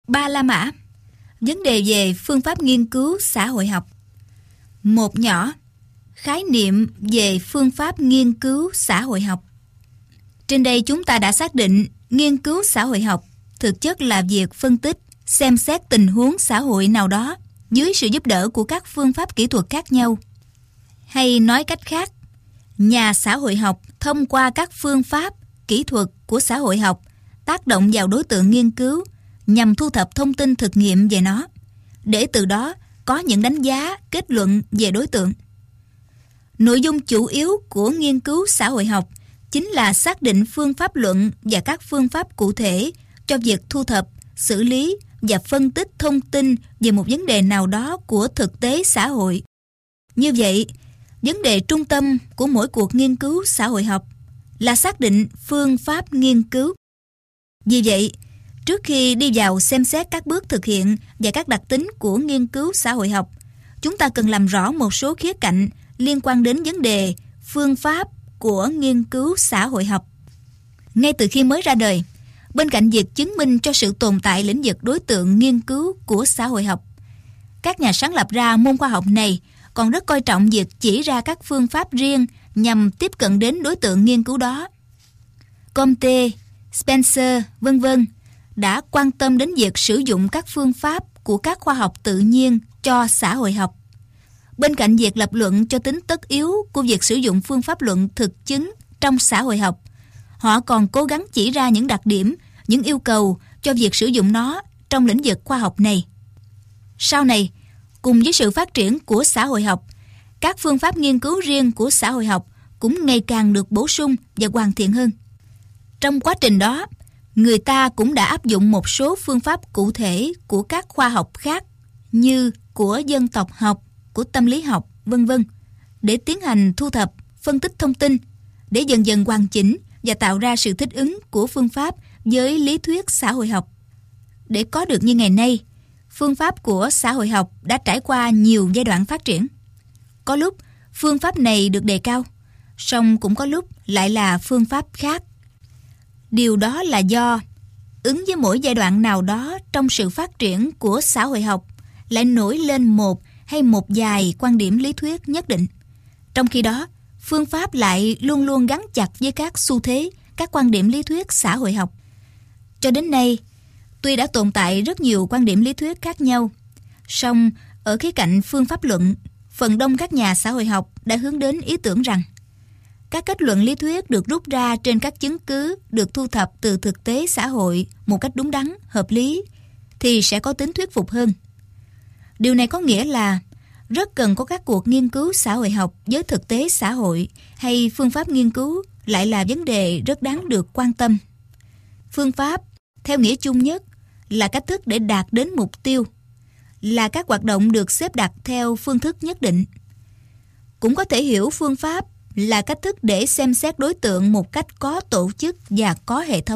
Ba La Mã. Vấn đề về phương pháp nghiên cứu xã hội học. Một nhỏ. Khái niệm về phương pháp nghiên cứu xã hội học. Trên đây chúng ta đã xác định nghiên cứu xã hội học thực chất là việc phân tích, xem xét tình huống xã hội nào đó dưới sự giúp đỡ của các phương pháp kỹ thuật khác nhau. Hay nói cách khác, nhà xã hội học thông qua các phương pháp, kỹ thuật của xã hội học tác động vào đối tượng nghiên cứu nhằm thu thập thông tin thực nghiệm về nó, để từ đó có những đánh giá, kết luận về đối tượng. Nội dung chủ yếu của nghiên cứu xã hội học chính là xác định phương pháp luận và các phương pháp cụ thể cho việc thu thập, xử lý và phân tích thông tin về một vấn đề nào đó của thực tế xã hội. Như vậy, vấn đề trung tâm của mỗi cuộc nghiên cứu xã hội học là xác định phương pháp nghiên cứu. Vì vậy, trước khi đi vào xem xét các bước thực hiện và các đặc tính của nghiên cứu xã hội học, chúng ta cần làm rõ một số khía cạnh liên quan đến vấn đề phương pháp của nghiên cứu xã hội học. Ngay từ khi mới ra đời, bên cạnh việc chứng minh cho sự tồn tại lĩnh vực đối tượng nghiên cứu của xã hội học, các nhà sáng lập ra môn khoa học này còn rất coi trọng việc chỉ ra các phương pháp riêng nhằm tiếp cận đến đối tượng nghiên cứu đó. Comte, Spencer, v.v. đã quan tâm đến việc sử dụng các phương pháp của các khoa học tự nhiên cho xã hội học. Bên cạnh việc lập luận cho tính tất yếu của việc sử dụng phương pháp luận thực chứng trong xã hội học, họ còn cố gắng chỉ ra những đặc điểm, những yêu cầu cho việc sử dụng nó trong lĩnh vực khoa học này. Sau này, cùng với sự phát triển của xã hội học, các phương pháp nghiên cứu riêng của xã hội học cũng ngày càng được bổ sung và hoàn thiện hơn. Trong quá trình đó, người ta cũng đã áp dụng một số phương pháp cụ thể của các khoa học khác như của dân tộc học, của tâm lý học, v.v. để tiến hành thu thập, phân tích thông tin, để dần dần hoàn chỉnh và tạo ra sự thích ứng của phương pháp với lý thuyết xã hội học. Để có được như ngày nay, phương pháp của xã hội học đã trải qua nhiều giai đoạn phát triển. Có lúc phương pháp này được đề cao, song cũng có lúc lại là phương pháp khác. Điều đó là do ứng với mỗi giai đoạn nào đó trong sự phát triển của xã hội học lại nổi lên một hay một vài quan điểm lý thuyết nhất định. Trong khi đó, phương pháp lại luôn luôn gắn chặt với các xu thế, các quan điểm lý thuyết xã hội học. Cho đến nay, tuy đã tồn tại rất nhiều quan điểm lý thuyết khác nhau, song ở khía cạnh phương pháp luận, phần đông các nhà xã hội học đã hướng đến ý tưởng rằng các kết luận lý thuyết được rút ra trên các chứng cứ được thu thập từ thực tế xã hội một cách đúng đắn, hợp lý thì sẽ có tính thuyết phục hơn. Điều này có nghĩa là rất cần có các cuộc nghiên cứu xã hội học với thực tế xã hội hay phương pháp nghiên cứu lại là vấn đề rất đáng được quan tâm. Phương pháp, theo nghĩa chung nhất, là cách thức để đạt đến mục tiêu, là các hoạt động được xếp đặt theo phương thức nhất định. Cũng có thể hiểu phương pháp là cách thức để xem xét đối tượng một cách có tổ chức và có hệ thống.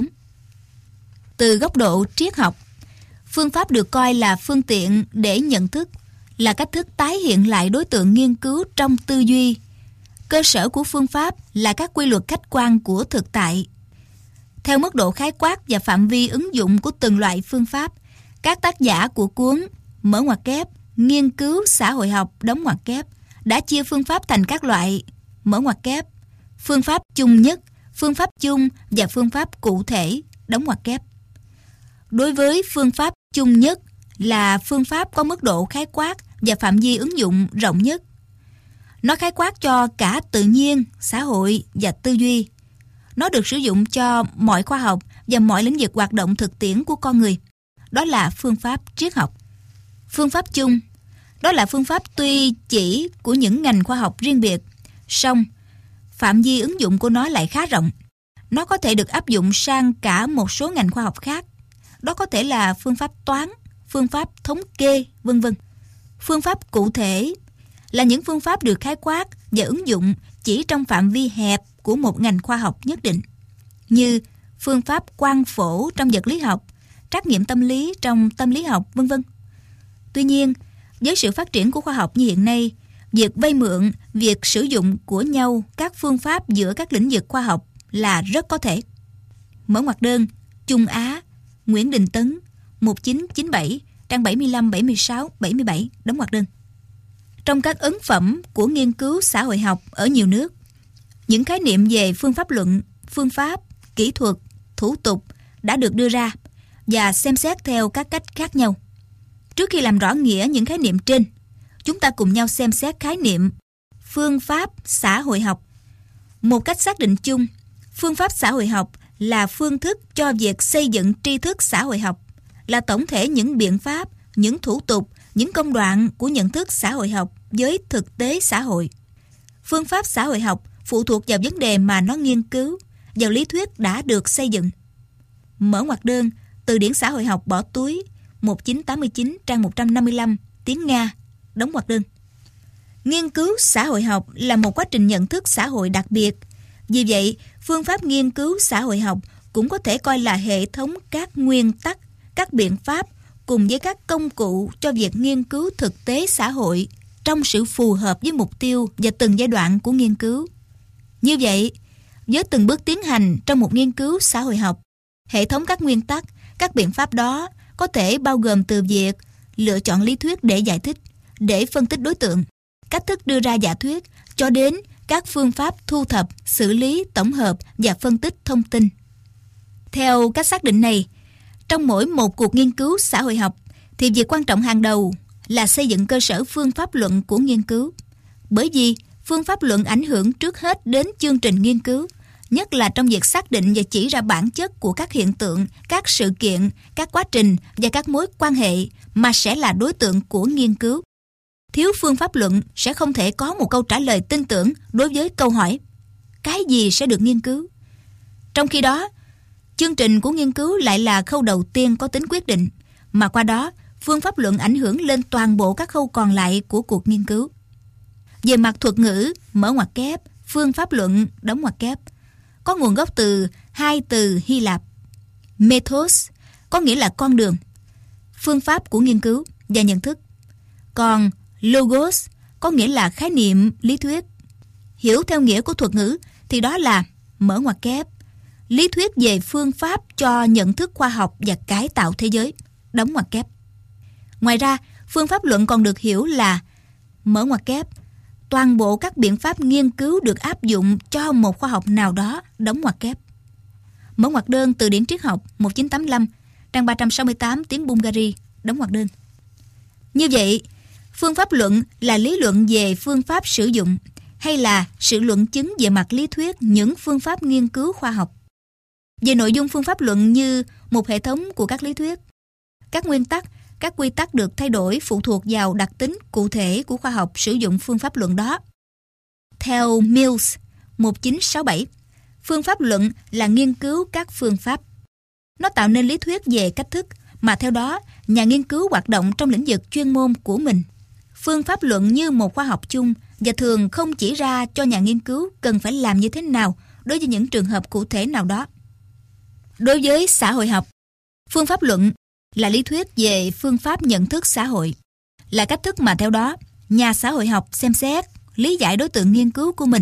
Từ góc độ triết học, phương pháp được coi là phương tiện để nhận thức, là cách thức tái hiện lại đối tượng nghiên cứu trong tư duy. Cơ sở của phương pháp là các quy luật khách quan của thực tại. Theo mức độ khái quát và phạm vi ứng dụng của từng loại phương pháp, các tác giả của cuốn mở ngoặc kép nghiên cứu xã hội học đóng ngoặc kép đã chia phương pháp thành các loại mở ngoặc kép phương pháp chung nhất, phương pháp chung và phương pháp cụ thể đóng ngoặc kép. Đối với phương pháp chung nhất là phương pháp có mức độ khái quát và phạm vi ứng dụng rộng nhất. Nó khái quát cho cả tự nhiên, xã hội và tư duy. Nó được sử dụng cho mọi khoa học và mọi lĩnh vực hoạt động thực tiễn của con người. Đó là phương pháp triết học. Phương pháp chung, đó là phương pháp tuy chỉ của những ngành khoa học riêng biệt, song phạm vi ứng dụng của nó lại khá rộng. Nó có thể được áp dụng sang cả một số ngành khoa học khác. Đó có thể là phương pháp toán, phương pháp thống kê, v.v. Phương pháp cụ thể là những phương pháp được khái quát và ứng dụng chỉ trong phạm vi hẹp của một ngành khoa học nhất định, như phương pháp quang phổ trong vật lý học, trắc nghiệm tâm lý trong tâm lý học, v.v. Tuy nhiên, với sự phát triển của khoa học như hiện nay, việc vay mượn, việc sử dụng của nhau các phương pháp giữa các lĩnh vực khoa học là rất có thể. Mở ngoặc đơn, Trung Á, Nguyễn Đình Tấn, 1997, trang 75, 76, 77, đóng ngoặc đơn. Trong các ấn phẩm của nghiên cứu xã hội học ở nhiều nước, những khái niệm về phương pháp luận, phương pháp, kỹ thuật, thủ tục đã được đưa ra và xem xét theo các cách khác nhau. Trước khi làm rõ nghĩa những khái niệm trên, chúng ta cùng nhau xem xét khái niệm phương pháp xã hội học. Một cách xác định chung, phương pháp xã hội học là phương thức cho việc xây dựng tri thức xã hội học, là tổng thể những biện pháp, những thủ tục, những công đoạn của nhận thức xã hội học với thực tế xã hội. Phương pháp xã hội học phụ thuộc vào vấn đề mà nó nghiên cứu, vào lý thuyết đã được xây dựng. Mở ngoặc đơn, Từ điển xã hội học bỏ túi, 1989, trang 155, tiếng Nga, đóng ngoặc đơn. Nghiên cứu xã hội học là một quá trình nhận thức xã hội đặc biệt. Vì vậy, phương pháp nghiên cứu xã hội học cũng có thể coi là hệ thống các nguyên tắc, các biện pháp cùng với các công cụ cho việc nghiên cứu thực tế xã hội trong sự phù hợp với mục tiêu và từng giai đoạn của nghiên cứu. Như vậy, với từng bước tiến hành trong một nghiên cứu xã hội học, hệ thống các nguyên tắc, các biện pháp đó có thể bao gồm từ việc lựa chọn lý thuyết để giải thích, để phân tích đối tượng, cách thức đưa ra giả thuyết, cho đến các phương pháp thu thập, xử lý, tổng hợp và phân tích thông tin. Theo các xác định này, trong mỗi một cuộc nghiên cứu xã hội học, thì việc quan trọng hàng đầu là xây dựng cơ sở phương pháp luận của nghiên cứu. Bởi vì phương pháp luận ảnh hưởng trước hết đến chương trình nghiên cứu, nhất là trong việc xác định và chỉ ra bản chất của các hiện tượng, các sự kiện, các quá trình và các mối quan hệ mà sẽ là đối tượng của nghiên cứu. Thiếu phương pháp luận sẽ không thể có một câu trả lời tin tưởng đối với câu hỏi cái gì sẽ được nghiên cứu. Trong khi đó, chương trình của nghiên cứu lại là khâu đầu tiên có tính quyết định, mà qua đó phương pháp luận ảnh hưởng lên toàn bộ các khâu còn lại của cuộc nghiên cứu. Về mặt thuật ngữ, mở ngoặc kép, phương pháp luận, đóng ngoặc kép, có nguồn gốc từ hai từ Hy Lạp. Methos có nghĩa là con đường, phương pháp của nghiên cứu và nhận thức. Còn logos có nghĩa là khái niệm, lý thuyết. Hiểu theo nghĩa của thuật ngữ thì đó là, mở ngoặc kép, lý thuyết về phương pháp cho nhận thức khoa học và cải tạo thế giới, đóng ngoặc kép. Ngoài ra, phương pháp luận còn được hiểu là, mở ngoặc kép, toàn bộ các biện pháp nghiên cứu được áp dụng cho một khoa học nào đó, đóng ngoặc kép. Mở ngoặc đơn, Từ điển triết học, 1985, trang 368, tiếng Bulgari, đóng ngoặc đơn. Như vậy, phương pháp luận là lý luận về phương pháp sử dụng, hay là sự luận chứng về mặt lý thuyết những phương pháp nghiên cứu khoa học. Về nội dung phương pháp luận như một hệ thống của các lý thuyết, các nguyên tắc, các quy tắc được thay đổi phụ thuộc vào đặc tính cụ thể của khoa học sử dụng phương pháp luận đó. Theo Mills, 1967, phương pháp luận là nghiên cứu các phương pháp. Nó tạo nên lý thuyết về cách thức mà theo đó nhà nghiên cứu hoạt động trong lĩnh vực chuyên môn của mình. Phương pháp luận như một khoa học chung và thường không chỉ ra cho nhà nghiên cứu cần phải làm như thế nào đối với những trường hợp cụ thể nào đó. Đối với xã hội học, phương pháp luận là lý thuyết về phương pháp nhận thức xã hội, là cách thức mà theo đó nhà xã hội học xem xét, lý giải đối tượng nghiên cứu của mình,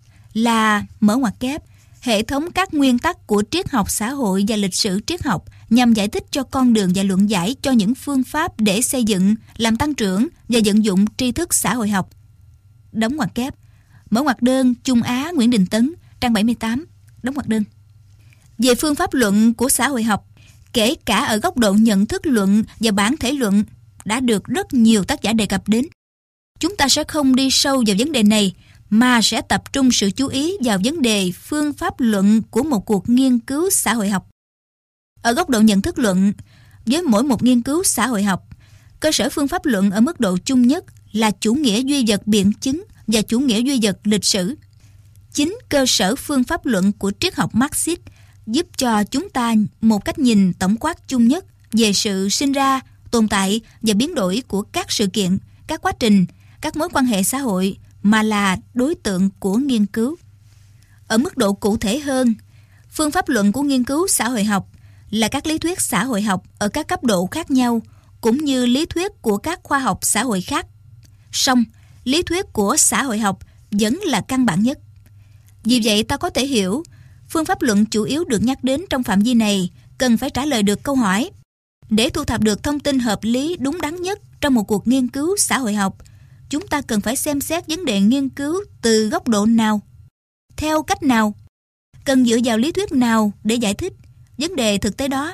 là, mở ngoặc kép, hệ thống các nguyên tắc của triết học xã hội và lịch sử triết học nhằm giải thích cho con đường và luận giải cho những phương pháp để xây dựng, làm tăng trưởng và vận dụng tri thức xã hội học, đóng ngoặc kép. Mở ngoặc đơn, Trung Á, Nguyễn Đình Tấn, trang 78, đóng ngoặc đơn. Về phương pháp luận của xã hội học, kể cả ở góc độ nhận thức luận và bản thể luận, đã được rất nhiều tác giả đề cập đến. Chúng ta sẽ không đi sâu vào vấn đề này, mà sẽ tập trung sự chú ý vào vấn đề phương pháp luận của một cuộc nghiên cứu xã hội học. Ở góc độ nhận thức luận, với mỗi một nghiên cứu xã hội học, cơ sở phương pháp luận ở mức độ chung nhất là chủ nghĩa duy vật biện chứng và chủ nghĩa duy vật lịch sử. Chính cơ sở phương pháp luận của triết học Marxist giúp cho chúng ta một cách nhìn tổng quát chung nhất về sự sinh ra, tồn tại và biến đổi của các sự kiện, các quá trình, các mối quan hệ xã hội mà là đối tượng của nghiên cứu. Ở mức độ cụ thể hơn, phương pháp luận của nghiên cứu xã hội học là các lý thuyết xã hội học ở các cấp độ khác nhau, cũng như lý thuyết của các khoa học xã hội khác. Song, lý thuyết của xã hội học vẫn là căn bản nhất. Vì vậy ta có thể hiểu, phương pháp luận chủ yếu được nhắc đến trong phạm vi này cần phải trả lời được câu hỏi Để thu thập được thông tin hợp lý đúng đắn nhất trong một cuộc nghiên cứu xã hội học, chúng ta cần phải xem xét vấn đề nghiên cứu từ góc độ nào, theo cách nào, cần dựa vào lý thuyết nào để giải thích vấn đề thực tế đó.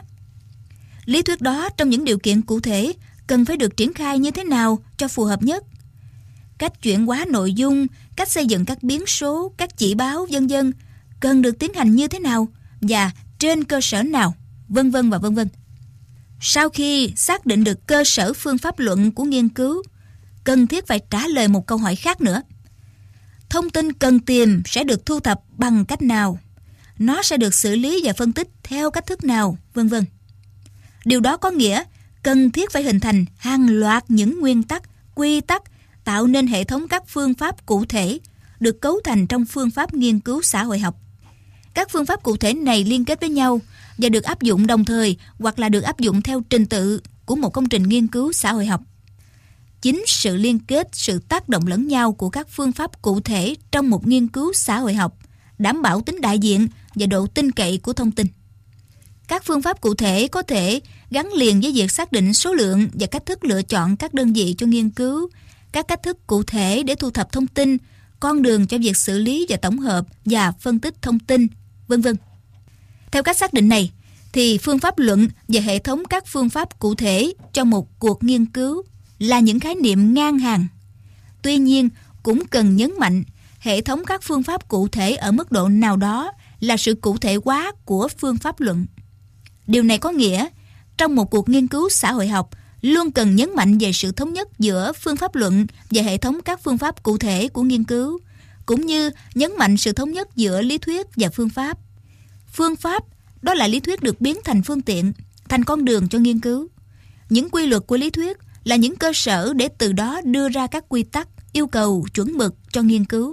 Lý thuyết đó trong những điều kiện cụ thể cần phải được triển khai như thế nào cho phù hợp nhất. Cách chuyển hóa nội dung, cách xây dựng các biến số, các chỉ báo, vân vân cần được tiến hành như thế nào và trên cơ sở nào, vân vân và vân vân. Sau khi xác định được cơ sở phương pháp luận của nghiên cứu, cần thiết phải trả lời một câu hỏi khác nữa. Thông tin cần tìm sẽ được thu thập bằng cách nào? Nó sẽ được xử lý và phân tích theo cách thức nào, vân vân. Điều đó có nghĩa cần thiết phải hình thành hàng loạt những nguyên tắc, quy tắc tạo nên hệ thống các phương pháp cụ thể được cấu thành trong phương pháp nghiên cứu xã hội học. Các phương pháp cụ thể này liên kết với nhau và được áp dụng đồng thời hoặc là được áp dụng theo trình tự của một công trình nghiên cứu xã hội học. Chính sự liên kết, sự tác động lẫn nhau của các phương pháp cụ thể trong một nghiên cứu xã hội học đảm bảo tính đại diện và độ tin cậy của thông tin. Các phương pháp cụ thể có thể gắn liền với việc xác định số lượng và cách thức lựa chọn các đơn vị cho nghiên cứu, các cách thức cụ thể để thu thập thông tin, con đường cho việc xử lý và tổng hợp và phân tích thông tin, vân vân. Theo cách xác định này, thì phương pháp luận và hệ thống các phương pháp cụ thể cho một cuộc nghiên cứu là những khái niệm ngang hàng. Tuy nhiên, cũng cần nhấn mạnh hệ thống các phương pháp cụ thể ở mức độ nào đó là sự cụ thể hóa của phương pháp luận. Điều này có nghĩa, trong một cuộc nghiên cứu xã hội học, luôn cần nhấn mạnh về sự thống nhất giữa phương pháp luận và hệ thống các phương pháp cụ thể của nghiên cứu, cũng như nhấn mạnh sự thống nhất giữa lý thuyết và phương pháp. Phương pháp, đó là lý thuyết được biến thành phương tiện, thành con đường cho nghiên cứu. Những quy luật của lý thuyết là những cơ sở để từ đó đưa ra các quy tắc, yêu cầu, chuẩn mực cho nghiên cứu.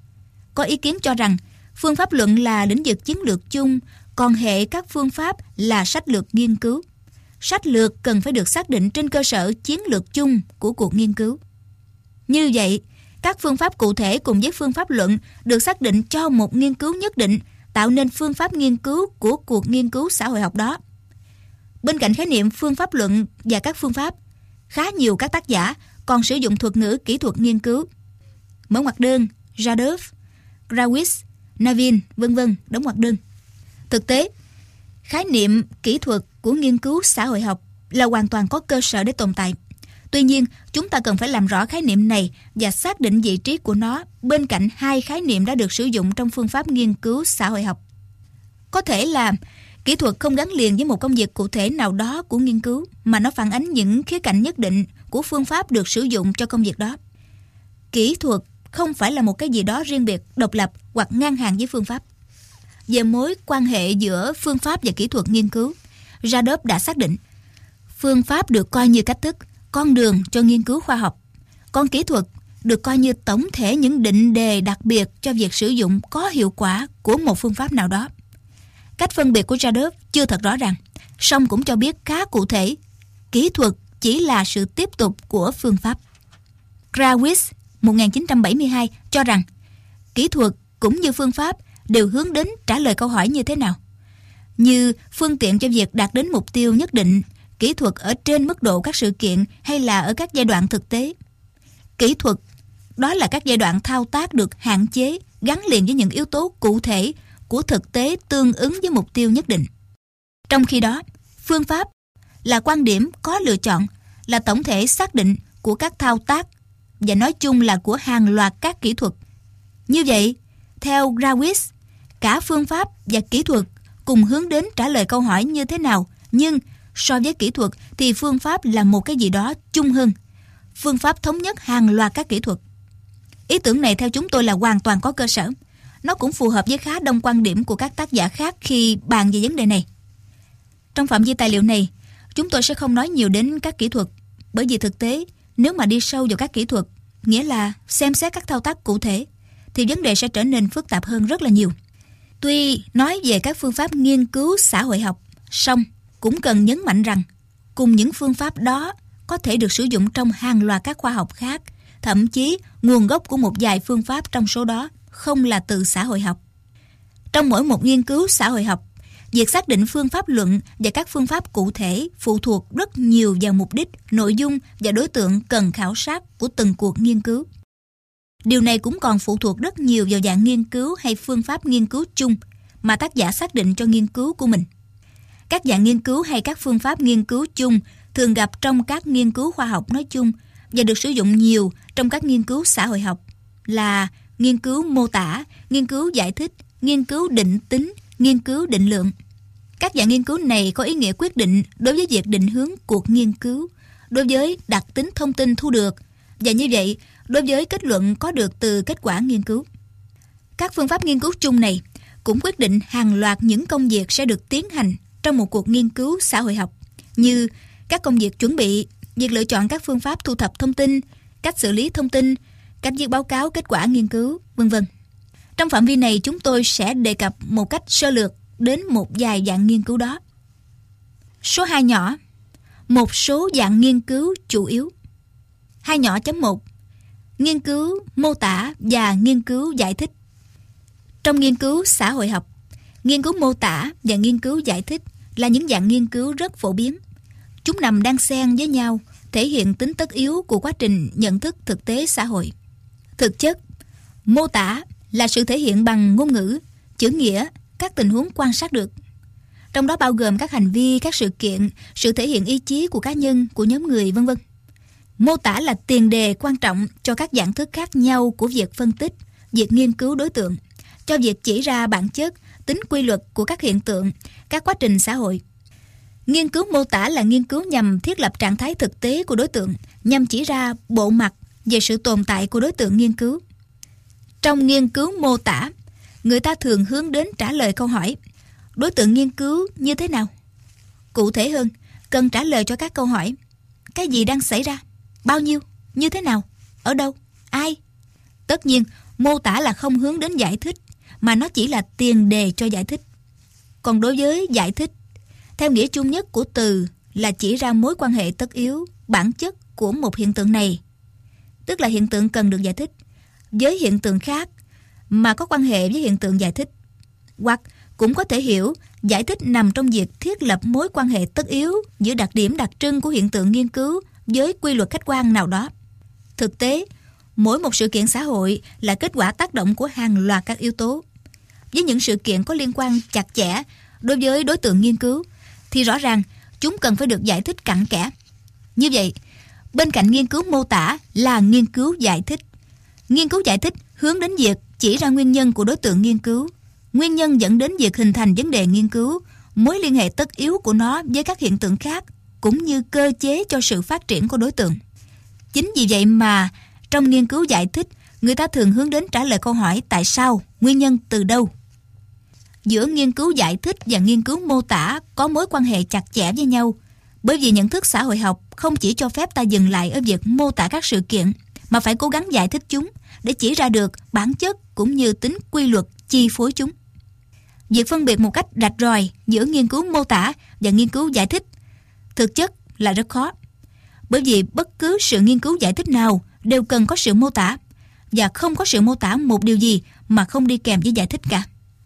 Có ý kiến cho rằng, phương pháp luận là lĩnh vực chiến lược chung, còn hệ các phương pháp là sách lược nghiên cứu. Sách lược cần phải được xác định trên cơ sở chiến lược chung của cuộc nghiên cứu. Như vậy, các phương pháp cụ thể cùng với phương pháp luận được xác định cho một nghiên cứu nhất định, tạo nên phương pháp nghiên cứu của cuộc nghiên cứu xã hội học đó. Bên cạnh khái niệm phương pháp luận và các phương pháp, khá nhiều các tác giả còn sử dụng thuật ngữ kỹ thuật nghiên cứu. Mở ngoặc đơn, Radov, Grawitz, Navin, vân vân, đóng ngoặc đơn. Thực tế, khái niệm kỹ thuật của nghiên cứu xã hội học là hoàn toàn có cơ sở để tồn tại. Tuy nhiên, chúng ta cần phải làm rõ khái niệm này và xác định vị trí của nó bên cạnh hai khái niệm đã được sử dụng trong phương pháp nghiên cứu xã hội học. Có thể là kỹ thuật không gắn liền với một công việc cụ thể nào đó của nghiên cứu, mà nó phản ánh những khía cạnh nhất định của phương pháp được sử dụng cho công việc đó. Kỹ thuật không phải là một cái gì đó riêng biệt, độc lập hoặc ngang hàng với phương pháp. Về mối quan hệ giữa phương pháp và kỹ thuật nghiên cứu, Radov đã xác định phương pháp được coi như cách thức, con đường cho nghiên cứu khoa học, còn kỹ thuật được coi như tổng thể những định đề đặc biệt cho việc sử dụng có hiệu quả của một phương pháp nào đó. Cách phân biệt của Radov chưa thật rõ ràng, song cũng cho biết khá cụ thể, kỹ thuật chỉ là sự tiếp tục của phương pháp. Grawitz 1972 cho rằng kỹ thuật cũng như phương pháp đều hướng đến trả lời câu hỏi như thế nào. Như phương tiện cho việc đạt đến mục tiêu nhất định, kỹ thuật ở trên mức độ các sự kiện hay là ở các giai đoạn thực tế. Kỹ thuật, đó là các giai đoạn thao tác được hạn chế, gắn liền với những yếu tố cụ thể của thực tế tương ứng với mục tiêu nhất định. Trong khi đó, phương pháp là quan điểm có lựa chọn, là tổng thể xác định của các thao tác và nói chung là của hàng loạt các kỹ thuật. Như vậy, theo Grawitz, cả phương pháp và kỹ thuật cùng hướng đến trả lời câu hỏi như thế nào, nhưng so với kỹ thuật thì phương pháp là một cái gì đó chung hơn. Phương pháp thống nhất hàng loạt các kỹ thuật. Ý tưởng này theo chúng tôi là hoàn toàn có cơ sở. Nó cũng phù hợp với khá đông quan điểm của các tác giả khác khi bàn về vấn đề này. Trong phạm vi tài liệu này, chúng tôi sẽ không nói nhiều đến các kỹ thuật, bởi vì thực tế, nếu mà đi sâu vào các kỹ thuật, nghĩa là xem xét các thao tác cụ thể, thì vấn đề sẽ trở nên phức tạp hơn rất là nhiều. Tuy nói về các phương pháp nghiên cứu xã hội học, song cũng cần nhấn mạnh rằng cùng những phương pháp đó có thể được sử dụng trong hàng loạt các khoa học khác, thậm chí nguồn gốc của một vài phương pháp trong số đó không là từ xã hội học. Trong mỗi một nghiên cứu xã hội học Việc xác định phương pháp luận và các phương pháp cụ thể phụ thuộc rất nhiều vào mục đích, nội dung và đối tượng cần khảo sát của từng cuộc nghiên cứu. Điều này cũng còn phụ thuộc rất nhiều vào dạng nghiên cứu hay phương pháp nghiên cứu chung mà tác giả xác định cho nghiên cứu của mình. Các dạng nghiên cứu hay các phương pháp nghiên cứu chung thường gặp trong các nghiên cứu khoa học nói chung và được sử dụng nhiều trong các nghiên cứu xã hội học là nghiên cứu mô tả, nghiên cứu giải thích, nghiên cứu định tính, nghiên cứu định lượng. Các dạng nghiên cứu này có ý nghĩa quyết định đối với việc định hướng cuộc nghiên cứu, đối với đặc tính thông tin thu được, và như vậy, đối với kết luận có được từ kết quả nghiên cứu. Các phương pháp nghiên cứu chung này cũng quyết định hàng loạt những công việc sẽ được tiến hành trong một cuộc nghiên cứu xã hội học, như các công việc chuẩn bị, việc lựa chọn các phương pháp thu thập thông tin, cách xử lý thông tin, cách viết báo cáo kết quả nghiên cứu, v.v. Trong phạm vi này, chúng tôi sẽ đề cập một cách sơ lược đến một vài dạng nghiên cứu đó. Số 2 nhỏ, một số dạng nghiên cứu chủ yếu. 2 nhỏ.1 Nghiên cứu mô tả và nghiên cứu giải thích. Trong nghiên cứu xã hội học, nghiên cứu mô tả và nghiên cứu giải thích là những dạng nghiên cứu rất phổ biến. Chúng nằm đan xen với nhau, thể hiện tính tất yếu của quá trình nhận thức thực tế xã hội. Thực chất, mô tả là sự thể hiện bằng ngôn ngữ, chữ nghĩa, các tình huống quan sát được. Trong đó bao gồm các hành vi, các sự kiện, sự thể hiện ý chí của cá nhân, của nhóm người, v.v. Mô tả là tiền đề quan trọng cho các dạng thức khác nhau của việc phân tích, việc nghiên cứu đối tượng, cho việc chỉ ra bản chất, tính quy luật của các hiện tượng, các quá trình xã hội. Nghiên cứu mô tả là nghiên cứu nhằm thiết lập trạng thái thực tế của đối tượng, nhằm chỉ ra bộ mặt về sự tồn tại của đối tượng nghiên cứu. Trong nghiên cứu mô tả, người ta thường hướng đến trả lời câu hỏi: đối tượng nghiên cứu như thế nào? Cụ thể hơn, cần trả lời cho các câu hỏi: cái gì đang xảy ra? Bao nhiêu? Như thế nào? Ở đâu? Ai? Tất nhiên, mô tả là không hướng đến giải thích, mà nó chỉ là tiền đề cho giải thích. Còn đối với giải thích, theo nghĩa chung nhất của từ là chỉ ra mối quan hệ tất yếu, bản chất của một hiện tượng này, tức là hiện tượng cần được giải thích, với hiện tượng khác mà có quan hệ với hiện tượng giải thích. Hoặc cũng có thể hiểu giải thích nằm trong việc thiết lập mối quan hệ tất yếu giữa đặc điểm đặc trưng của hiện tượng nghiên cứu với quy luật khách quan nào đó. Thực tế, mỗi một sự kiện xã hội là kết quả tác động của hàng loạt các yếu tố. Với những sự kiện có liên quan chặt chẽ đối với đối tượng nghiên cứu, thì rõ ràng chúng cần phải được giải thích cặn kẽ. Như vậy, bên cạnh nghiên cứu mô tả là nghiên cứu giải thích. Nghiên cứu giải thích hướng đến việc chỉ ra nguyên nhân của đối tượng nghiên cứu, nguyên nhân dẫn đến việc hình thành vấn đề nghiên cứu, mối liên hệ tất yếu của nó với các hiện tượng khác, cũng như cơ chế cho sự phát triển của đối tượng. Chính vì vậy mà trong nghiên cứu giải thích, người ta thường hướng đến trả lời câu hỏi tại sao, nguyên nhân từ đâu. Giữa nghiên cứu giải thích và nghiên cứu mô tả có mối quan hệ chặt chẽ với nhau, bởi vì nhận thức xã hội học không chỉ cho phép ta dừng lại ở việc mô tả các sự kiện, mà phải cố gắng giải thích chúng để chỉ ra được bản chất cũng như tính quy luật chi phối chúng. Việc phân biệt một cách rạch ròi giữa nghiên cứu mô tả và nghiên cứu giải thích thực chất là rất khó, bởi vì bất cứ sự nghiên cứu giải thích nào đều cần có sự mô tả, và không có sự mô tả một điều gì mà không đi kèm với giải thích cả.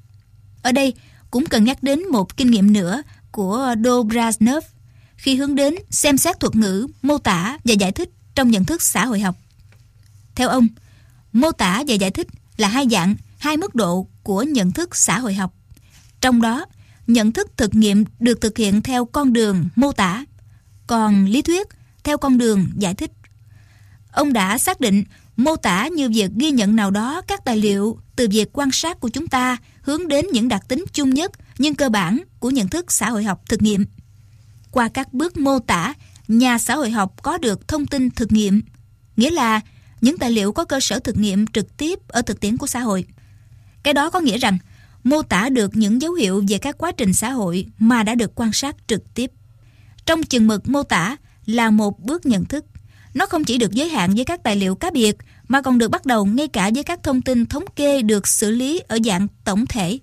Ở đây cũng cần nhắc đến một kinh nghiệm nữa của Dobzhanev khi hướng đến xem xét thuật ngữ, mô tả và giải thích trong nhận thức xã hội học. Theo ông, mô tả và giải thích là hai dạng, hai mức độ của nhận thức xã hội học. Trong đó, nhận thức thực nghiệm được thực hiện theo con đường mô tả, còn lý thuyết theo con đường giải thích. Ông đã xác định mô tả như việc ghi nhận nào đó các tài liệu từ việc quan sát của chúng ta hướng đến những đặc tính chung nhất nhưng cơ bản của nhận thức xã hội học thực nghiệm. Qua các bước mô tả, nhà xã hội học có được thông tin thực nghiệm, nghĩa là những tài liệu có cơ sở thực nghiệm trực tiếp ở thực tiễn của xã hội. Cái đó có nghĩa rằng mô tả được những dấu hiệu về các quá trình xã hội mà đã được quan sát trực tiếp. Trong chừng mực mô tả là một bước nhận thức. Nó không chỉ được giới hạn với các tài liệu cá biệt mà còn được bắt đầu ngay cả với các thông tin thống kê được xử lý ở dạng tổng thể.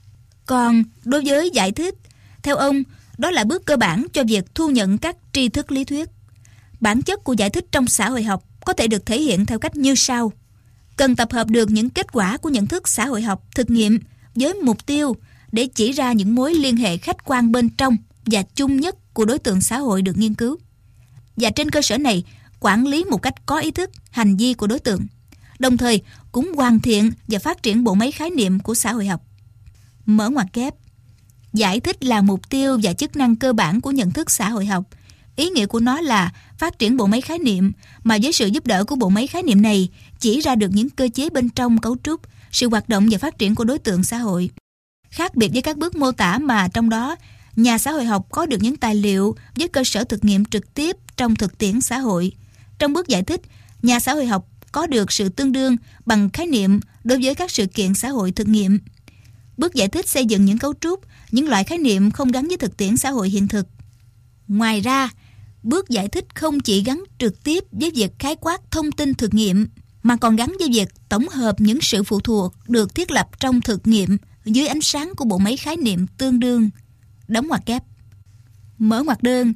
Còn đối với giải thích, theo ông, đó là bước cơ bản cho việc thu nhận các tri thức lý thuyết. Bản chất của giải thích trong xã hội học có thể được thể hiện theo cách như sau. Cần tập hợp được những kết quả của nhận thức xã hội học thực nghiệm với mục tiêu để chỉ ra những mối liên hệ khách quan bên trong và chung nhất của đối tượng xã hội được nghiên cứu. Và trên cơ sở này, quản lý một cách có ý thức hành vi của đối tượng, đồng thời cũng hoàn thiện và phát triển bộ máy khái niệm của xã hội học. Mở ngoặc kép. Giải thích là mục tiêu và chức năng cơ bản của nhận thức xã hội học. Ý nghĩa của nó là phát triển bộ máy khái niệm mà với sự giúp đỡ của bộ máy khái niệm này chỉ ra được những cơ chế bên trong cấu trúc, sự hoạt động và phát triển của đối tượng xã hội. Khác biệt với các bước mô tả mà trong đó, nhà xã hội học có được những tài liệu với cơ sở thực nghiệm trực tiếp trong thực tiễn xã hội. Trong bước giải thích, nhà xã hội học có được sự tương đương bằng khái niệm đối với các sự kiện xã hội thực nghiệm. Bước giải thích xây dựng những cấu trúc, những loại khái niệm không gắn với thực tiễn xã hội hiện thực. Ngoài ra, bước giải thích không chỉ gắn trực tiếp với việc khái quát thông tin thực nghiệm, mà còn gắn với việc tổng hợp những sự phụ thuộc được thiết lập trong thực nghiệm dưới ánh sáng của bộ máy khái niệm tương đương. Đóng ngoặc kép. Mở ngoặc đơn.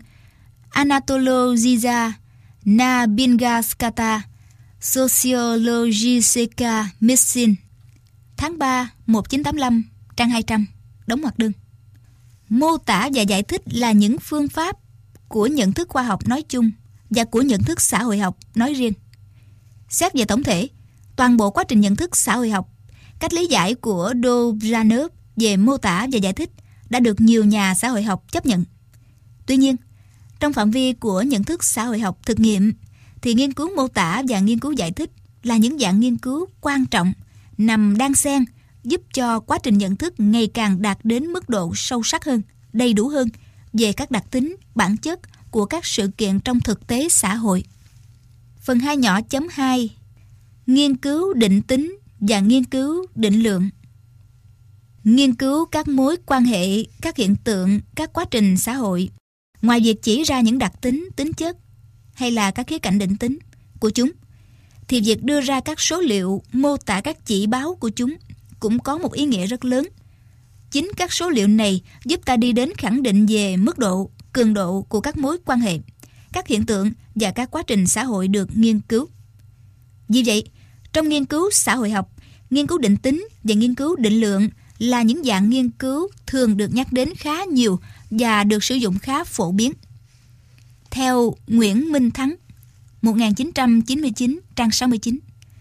Anatologia Nabinskaya Sociologiska Medicine, tháng 3, 1985, trang 200, đóng ngoặc đơn. Mô tả và giải thích là những phương pháp của nhận thức khoa học nói chung và của nhận thức xã hội học nói riêng. Xét về tổng thể, toàn bộ quá trình nhận thức xã hội học, cách lý giải của Dobzhanev về mô tả và giải thích đã được nhiều nhà xã hội học chấp nhận. Tuy nhiên, trong phạm vi của nhận thức xã hội học thực nghiệm, thì nghiên cứu mô tả và nghiên cứu giải thích là những dạng nghiên cứu quan trọng, nằm đan xen, giúp cho quá trình nhận thức ngày càng đạt đến mức độ sâu sắc hơn, đầy đủ hơn về các đặc tính, bản chất của các sự kiện trong thực tế xã hội. Phần 2 nhỏ chấm 2. Nghiên cứu định tính và nghiên cứu định lượng. Nghiên cứu các mối quan hệ, các hiện tượng, các quá trình xã hội. Ngoài việc chỉ ra những đặc tính, tính chất hay là các khía cạnh định tính của chúng, thì việc đưa ra các số liệu mô tả các chỉ báo của chúng cũng có một ý nghĩa rất lớn. Chính các số liệu này giúp ta đi đến khẳng định về mức độ, cường độ của các mối quan hệ, các hiện tượng và các quá trình xã hội được nghiên cứu. Vì vậy, trong nghiên cứu xã hội học, nghiên cứu định tính và nghiên cứu định lượng là những dạng nghiên cứu thường được nhắc đến khá nhiều và được sử dụng khá phổ biến. Theo Nguyễn Minh Thắng, 1999, trang 69.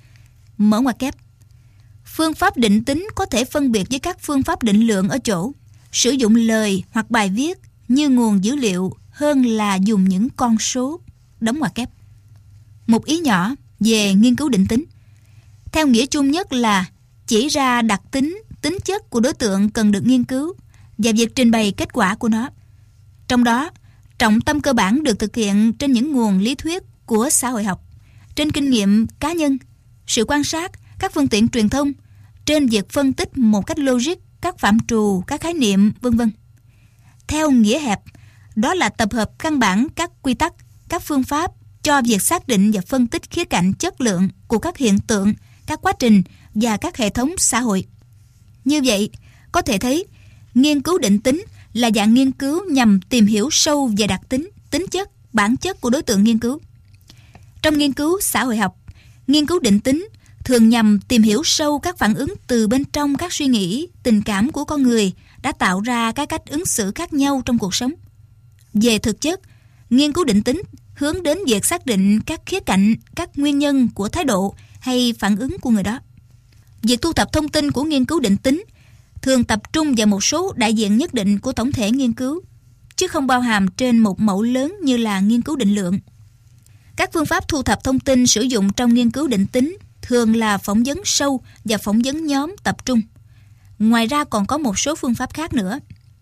Mở ngoặc kép. Phương pháp định tính có thể phân biệt với các phương pháp định lượng ở chỗ sử dụng lời hoặc bài viết như nguồn dữ liệu hơn là dùng những con số. Đóng ngoặc kép. Một ý nhỏ về nghiên cứu định tính. Theo nghĩa chung nhất là chỉ ra đặc tính, tính chất của đối tượng cần được nghiên cứu và việc trình bày kết quả của nó. Trong đó, trọng tâm cơ bản được thực hiện trên những nguồn lý thuyết của xã hội học, trên kinh nghiệm cá nhân, sự quan sát, các phương tiện truyền thông, trên việc phân tích một cách logic các phạm trù, các khái niệm, v.v. Theo nghĩa hẹp, đó là tập hợp căn bản các quy tắc, các phương pháp cho việc xác định và phân tích khía cạnh chất lượng của các hiện tượng, các quá trình và các hệ thống xã hội. Như vậy, có thể thấy, nghiên cứu định tính là dạng nghiên cứu nhằm tìm hiểu sâu về đặc tính, tính chất, bản chất của đối tượng nghiên cứu. Trong nghiên cứu xã hội học, nghiên cứu định tính thường nhằm tìm hiểu sâu các phản ứng từ bên trong các suy nghĩ, tình cảm của con người đã tạo ra các cách ứng xử khác nhau trong cuộc sống. Về thực chất, nghiên cứu định tính hướng đến việc xác định các khía cạnh, các nguyên nhân của thái độ hay phản ứng của người đó. Việc thu thập thông tin của nghiên cứu định tính thường tập trung vào một số đại diện nhất định của tổng thể nghiên cứu, chứ không bao hàm trên một mẫu lớn như là nghiên cứu định lượng. Các phương pháp thu thập thông tin sử dụng trong nghiên cứu định tính thường là phỏng vấn sâu và phỏng vấn nhóm tập trung. Ngoài ra còn có một số phương pháp khác nữa.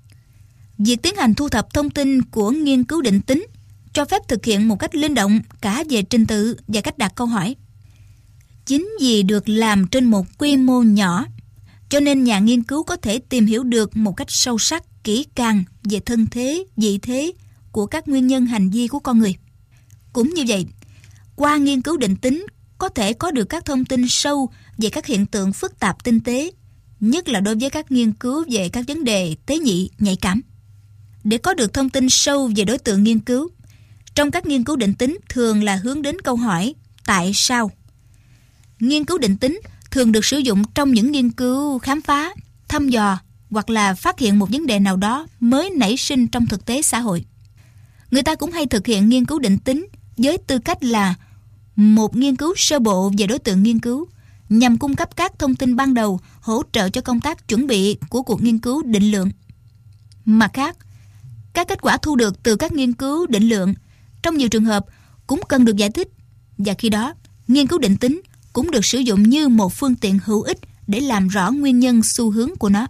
Việc tiến hành thu thập thông tin của nghiên cứu định tính cho phép thực hiện một cách linh động cả về trình tự và cách đặt câu hỏi. Chính vì được làm trên một quy mô nhỏ, cho nên nhà nghiên cứu có thể tìm hiểu được một cách sâu sắc, kỹ càng về thân thế, vị thế của các nguyên nhân hành vi của con người. Cũng như vậy, qua nghiên cứu định tính có thể có được các thông tin sâu về các hiện tượng phức tạp tinh tế, nhất là đối với các nghiên cứu về các vấn đề tế nhị, nhạy cảm. Để có được thông tin sâu về đối tượng nghiên cứu, trong các nghiên cứu định tính thường là hướng đến câu hỏi tại sao. Nghiên cứu định tính thường được sử dụng trong những nghiên cứu khám phá, thăm dò hoặc là phát hiện một vấn đề nào đó mới nảy sinh trong thực tế xã hội. Người ta cũng hay thực hiện nghiên cứu định tính với tư cách là một nghiên cứu sơ bộ về đối tượng nghiên cứu, nhằm cung cấp các thông tin ban đầu hỗ trợ cho công tác chuẩn bị của cuộc nghiên cứu định lượng. Mặt khác, các kết quả thu được từ các nghiên cứu định lượng trong nhiều trường hợp cũng cần được giải thích, và khi đó, nghiên cứu định tính cũng được sử dụng như một phương tiện hữu ích để làm rõ nguyên nhân xu hướng của nó.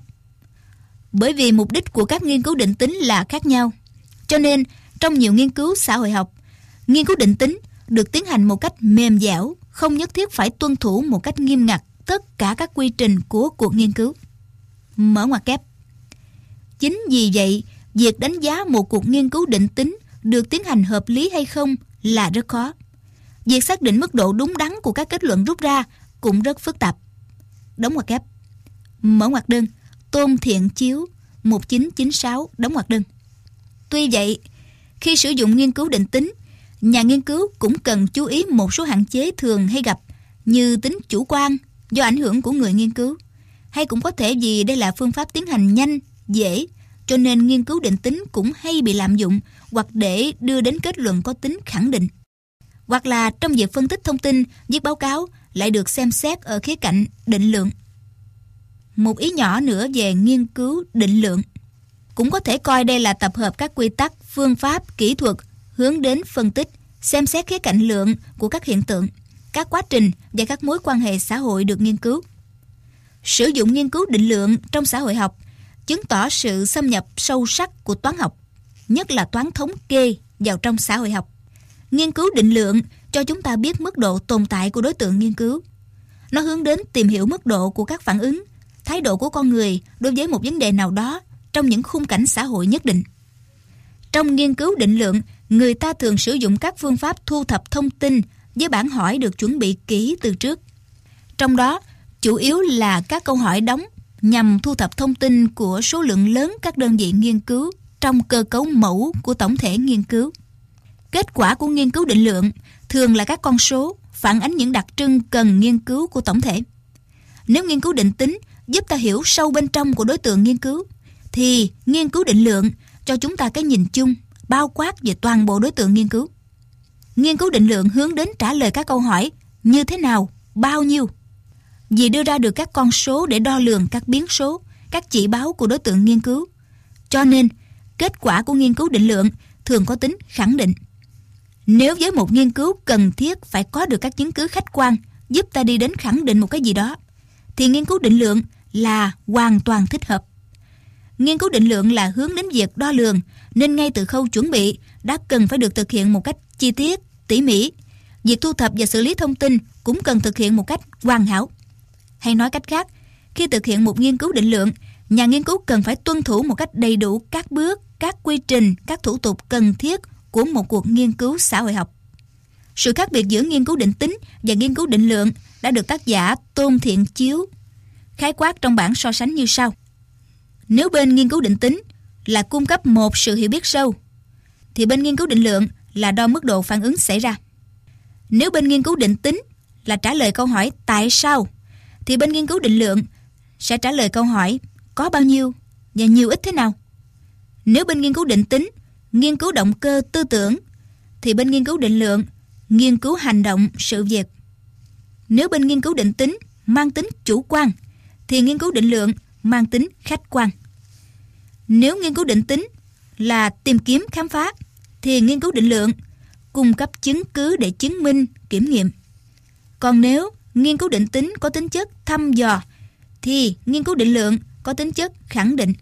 Bởi vì mục đích của các nghiên cứu định tính là khác nhau, cho nên trong nhiều nghiên cứu xã hội học, nghiên cứu định tính được tiến hành một cách mềm dẻo, không nhất thiết phải tuân thủ một cách nghiêm ngặt tất cả các quy trình của cuộc nghiên cứu. Mở ngoặc kép. Chính vì vậy, việc đánh giá một cuộc nghiên cứu định tính được tiến hành hợp lý hay không là rất khó. Việc xác định mức độ đúng đắn của các kết luận rút ra cũng rất phức tạp. Đóng ngoặc kép. Mở ngoặc đơn. Tôn Thiện Chiếu 1996 đóng ngoặc đơn. Tuy vậy, khi sử dụng nghiên cứu định tính, nhà nghiên cứu cũng cần chú ý một số hạn chế thường hay gặp như tính chủ quan do ảnh hưởng của người nghiên cứu, hay cũng có thể vì đây là phương pháp tiến hành nhanh, dễ, cho nên nghiên cứu định tính cũng hay bị lạm dụng hoặc để đưa đến kết luận có tính khẳng định. Hoặc là trong việc phân tích thông tin, viết báo cáo lại được xem xét ở khía cạnh định lượng. Một ý nhỏ nữa về nghiên cứu định lượng. Cũng có thể coi đây là tập hợp các quy tắc, phương pháp, kỹ thuật hướng đến phân tích, xem xét khía cạnh lượng của các hiện tượng, các quá trình và các mối quan hệ xã hội được nghiên cứu. Sử dụng nghiên cứu định lượng trong xã hội học chứng tỏ sự xâm nhập sâu sắc của toán học, nhất là toán thống kê vào trong xã hội học. Nghiên cứu định lượng cho chúng ta biết mức độ tồn tại của đối tượng nghiên cứu. Nó hướng đến tìm hiểu mức độ của các phản ứng, thái độ của con người đối với một vấn đề nào đó trong những khung cảnh xã hội nhất định. Trong nghiên cứu định lượng, người ta thường sử dụng các phương pháp thu thập thông tin với bản hỏi được chuẩn bị kỹ từ trước. Trong đó, chủ yếu là các câu hỏi đóng nhằm thu thập thông tin của số lượng lớn các đơn vị nghiên cứu trong cơ cấu mẫu của tổng thể nghiên cứu. Kết quả của nghiên cứu định lượng thường là các con số phản ánh những đặc trưng cần nghiên cứu của tổng thể. Nếu nghiên cứu định tính giúp ta hiểu sâu bên trong của đối tượng nghiên cứu, thì nghiên cứu định lượng cho chúng ta cái nhìn chung, bao quát về toàn bộ đối tượng nghiên cứu. Nghiên cứu định lượng hướng đến trả lời các câu hỏi như thế nào, bao nhiêu. Vì đưa ra được các con số để đo lường các biến số, các chỉ báo của đối tượng nghiên cứu. Cho nên, kết quả của nghiên cứu định lượng thường có tính khẳng định. Nếu với một nghiên cứu cần thiết phải có được các chứng cứ khách quan giúp ta đi đến khẳng định một cái gì đó, thì nghiên cứu định lượng là hoàn toàn thích hợp. Nghiên cứu định lượng là hướng đến việc đo lường, nên ngay từ khâu chuẩn bị đã cần phải được thực hiện một cách chi tiết, tỉ mỉ. Việc thu thập và xử lý thông tin cũng cần thực hiện một cách hoàn hảo. Hay nói cách khác, khi thực hiện một nghiên cứu định lượng, nhà nghiên cứu cần phải tuân thủ một cách đầy đủ các bước, các quy trình, các thủ tục cần thiết của một cuộc nghiên cứu xã hội học. Sự khác biệt giữa nghiên cứu định tính và nghiên cứu định lượng đã được tác giả Tôn Thiện Chiếu khái quát trong bảng so sánh như sau. Nếu bên nghiên cứu định tính là cung cấp một sự hiểu biết sâu, thì bên nghiên cứu định lượng là đo mức độ phản ứng xảy ra. Nếu bên nghiên cứu định tính là trả lời câu hỏi tại sao, thì bên nghiên cứu định lượng sẽ trả lời câu hỏi có bao nhiêu và nhiều ít thế nào. Nếu bên nghiên cứu định tính nghiên cứu động cơ tư tưởng, thì bên nghiên cứu định lượng nghiên cứu hành động sự việc. Nếu bên nghiên cứu định tính mang tính chủ quan, thì nghiên cứu định lượng mang tính khách quan. Nếu nghiên cứu định tính là tìm kiếm khám phá, thì nghiên cứu định lượng cung cấp chứng cứ để chứng minh, kiểm nghiệm. Còn nếu nghiên cứu định tính có tính chất thăm dò, thì nghiên cứu định lượng có tính chất khẳng định.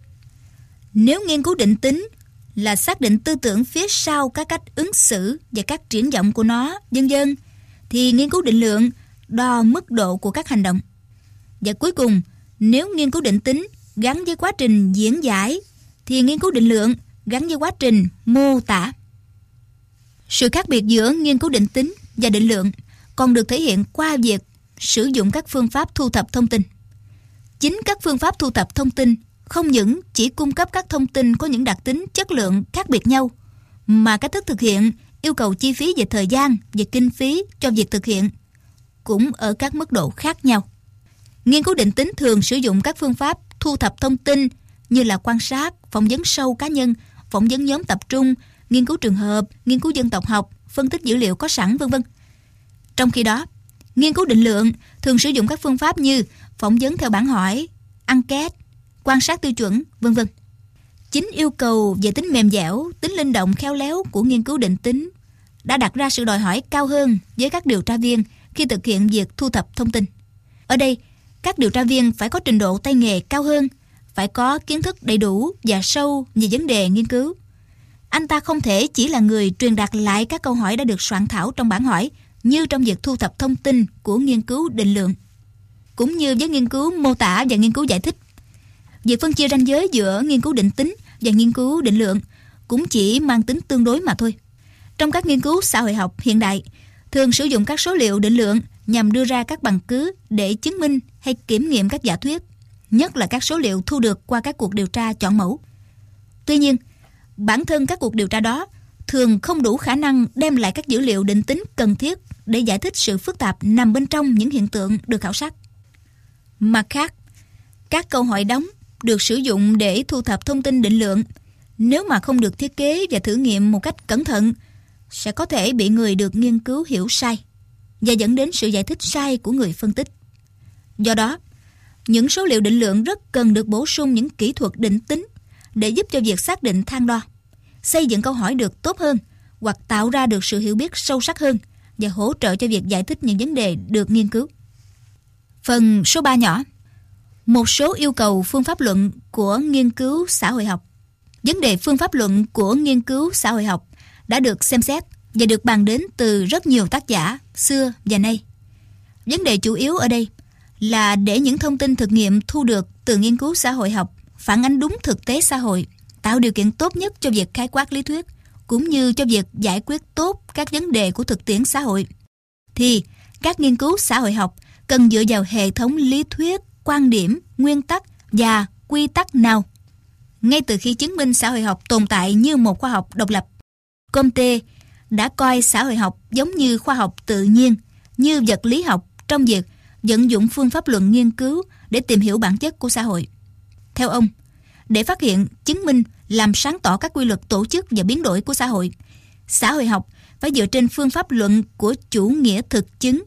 Nếu nghiên cứu định tính là xác định tư tưởng phía sau các cách ứng xử và các triển vọng của nó, vân vân, thì nghiên cứu định lượng đo mức độ của các hành động. Và cuối cùng, nếu nghiên cứu định tính gắn với quá trình diễn giải, thì nghiên cứu định lượng gắn với quá trình mô tả. Sự khác biệt giữa nghiên cứu định tính và định lượng còn được thể hiện qua việc sử dụng các phương pháp thu thập thông tin. Chính các phương pháp thu thập thông tin không những chỉ cung cấp các thông tin có những đặc tính chất lượng khác biệt nhau, mà cách thức thực hiện yêu cầu chi phí về thời gian và kinh phí cho việc thực hiện cũng ở các mức độ khác nhau. Nghiên cứu định tính thường sử dụng các phương pháp thu thập thông tin như là quan sát, phỏng vấn sâu cá nhân, phỏng vấn nhóm tập trung, nghiên cứu trường hợp, nghiên cứu dân tộc học, phân tích dữ liệu có sẵn, v.v. Trong khi đó, nghiên cứu định lượng thường sử dụng các phương pháp như phỏng vấn theo bản hỏi, enquête, quan sát tiêu chuẩn, v.v. Chính yêu cầu về tính mềm dẻo, tính linh động khéo léo của nghiên cứu định tính đã đặt ra sự đòi hỏi cao hơn với các điều tra viên khi thực hiện việc thu thập thông tin. Ở đây, các điều tra viên phải có trình độ tay nghề cao hơn, phải có kiến thức đầy đủ và sâu về vấn đề nghiên cứu. Anh ta không thể chỉ là người truyền đạt lại các câu hỏi đã được soạn thảo trong bản hỏi như trong việc thu thập thông tin của nghiên cứu định lượng. Cũng như với nghiên cứu mô tả và nghiên cứu giải thích, việc phân chia ranh giới giữa nghiên cứu định tính và nghiên cứu định lượng cũng chỉ mang tính tương đối mà thôi. Trong các nghiên cứu xã hội học hiện đại, thường sử dụng các số liệu định lượng nhằm đưa ra các bằng cứ để chứng minh hay kiểm nghiệm các giả thuyết, nhất là các số liệu thu được qua các cuộc điều tra chọn mẫu. Tuy nhiên, bản thân các cuộc điều tra đó thường không đủ khả năng đem lại các dữ liệu định tính cần thiết để giải thích sự phức tạp nằm bên trong những hiện tượng được khảo sát. Mặt khác, các câu hỏi đóng được sử dụng để thu thập thông tin định lượng, nếu mà không được thiết kế và thử nghiệm một cách cẩn thận, sẽ có thể bị người được nghiên cứu hiểu sai và dẫn đến sự giải thích sai của người phân tích. Do đó, những số liệu định lượng rất cần được bổ sung những kỹ thuật định tính để giúp cho việc xác định thang đo, xây dựng câu hỏi được tốt hơn hoặc tạo ra được sự hiểu biết sâu sắc hơn và hỗ trợ cho việc giải thích những vấn đề được nghiên cứu. Phần số 3 nhỏ. Một số yêu cầu phương pháp luận của nghiên cứu xã hội học. Vấn đề phương pháp luận của nghiên cứu xã hội học đã được xem xét và được bàn đến từ rất nhiều tác giả xưa và nay. Vấn đề chủ yếu ở đây là để những thông tin thực nghiệm thu được từ nghiên cứu xã hội học phản ánh đúng thực tế xã hội, tạo điều kiện tốt nhất cho việc khái quát lý thuyết, cũng như cho việc giải quyết tốt các vấn đề của thực tiễn xã hội, thì các nghiên cứu xã hội học cần dựa vào hệ thống lý thuyết, quan điểm, nguyên tắc và quy tắc nào. Ngay từ khi chứng minh xã hội học tồn tại như một khoa học độc lập, Comte đã coi xã hội học giống như khoa học tự nhiên, như vật lý học trong việc vận dụng phương pháp luận nghiên cứu để tìm hiểu bản chất của xã hội. Theo ông, để phát hiện, chứng minh, làm sáng tỏ các quy luật tổ chức và biến đổi của xã hội học phải dựa trên phương pháp luận của chủ nghĩa thực chứng.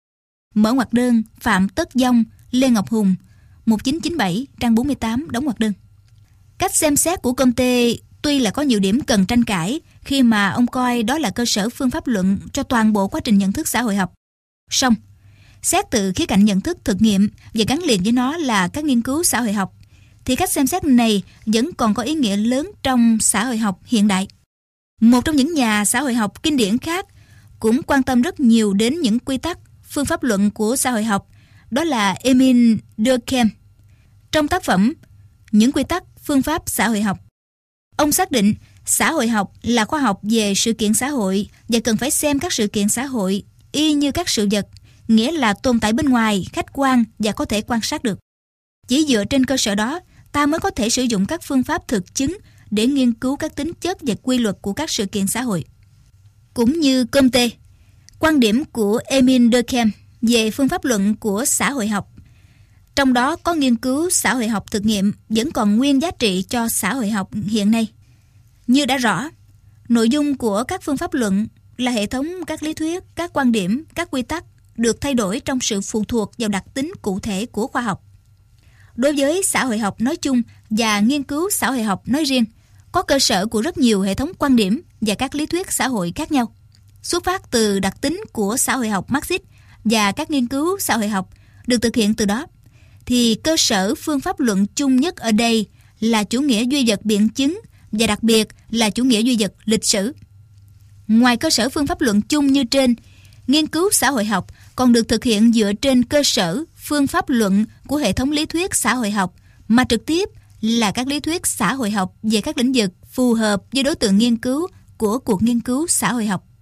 Mở ngoặc đơn Phạm Tất Dông, Lê Ngọc Hùng, 1997, trang 48, đóng ngoặc đơn. Cách xem xét của Comte tuy là có nhiều điểm cần tranh cãi khi mà ông coi đó là cơ sở phương pháp luận cho toàn bộ quá trình nhận thức xã hội học. Song, xét từ khía cạnh nhận thức thực nghiệm và gắn liền với nó là các nghiên cứu xã hội học, thì cách xem xét này vẫn còn có ý nghĩa lớn trong xã hội học hiện đại. Một trong những nhà xã hội học kinh điển khác cũng quan tâm rất nhiều đến những quy tắc, phương pháp luận của xã hội học, đó là Émile Durkheim. Trong tác phẩm Những quy tắc phương pháp xã hội học, ông xác định xã hội học là khoa học về sự kiện xã hội và cần phải xem các sự kiện xã hội y như các sự vật, nghĩa là tồn tại bên ngoài, khách quan và có thể quan sát được. Chỉ dựa trên cơ sở đó, ta mới có thể sử dụng các phương pháp thực chứng để nghiên cứu các tính chất và quy luật của các sự kiện xã hội. Cũng như Comte, quan điểm của Émile Durkheim về phương pháp luận của xã hội học, trong đó có nghiên cứu xã hội học thực nghiệm, vẫn còn nguyên giá trị cho xã hội học hiện nay. Như đã rõ, nội dung của các phương pháp luận là hệ thống các lý thuyết, các quan điểm, các quy tắc được thay đổi trong sự phụ thuộc vào đặc tính cụ thể của khoa học. Đối với xã hội học nói chung và nghiên cứu xã hội học nói riêng, có cơ sở của rất nhiều hệ thống quan điểm và các lý thuyết xã hội khác nhau. Xuất phát từ đặc tính của xã hội học Marxist và các nghiên cứu xã hội học được thực hiện từ đó, thì cơ sở phương pháp luận chung nhất ở đây là chủ nghĩa duy vật biện chứng và đặc biệt là chủ nghĩa duy vật lịch sử. Ngoài cơ sở phương pháp luận chung như trên, nghiên cứu xã hội học còn được thực hiện dựa trên cơ sở phương pháp luận của hệ thống lý thuyết xã hội học, mà trực tiếp là các lý thuyết xã hội học về các lĩnh vực phù hợp với đối tượng nghiên cứu của cuộc nghiên cứu xã hội học.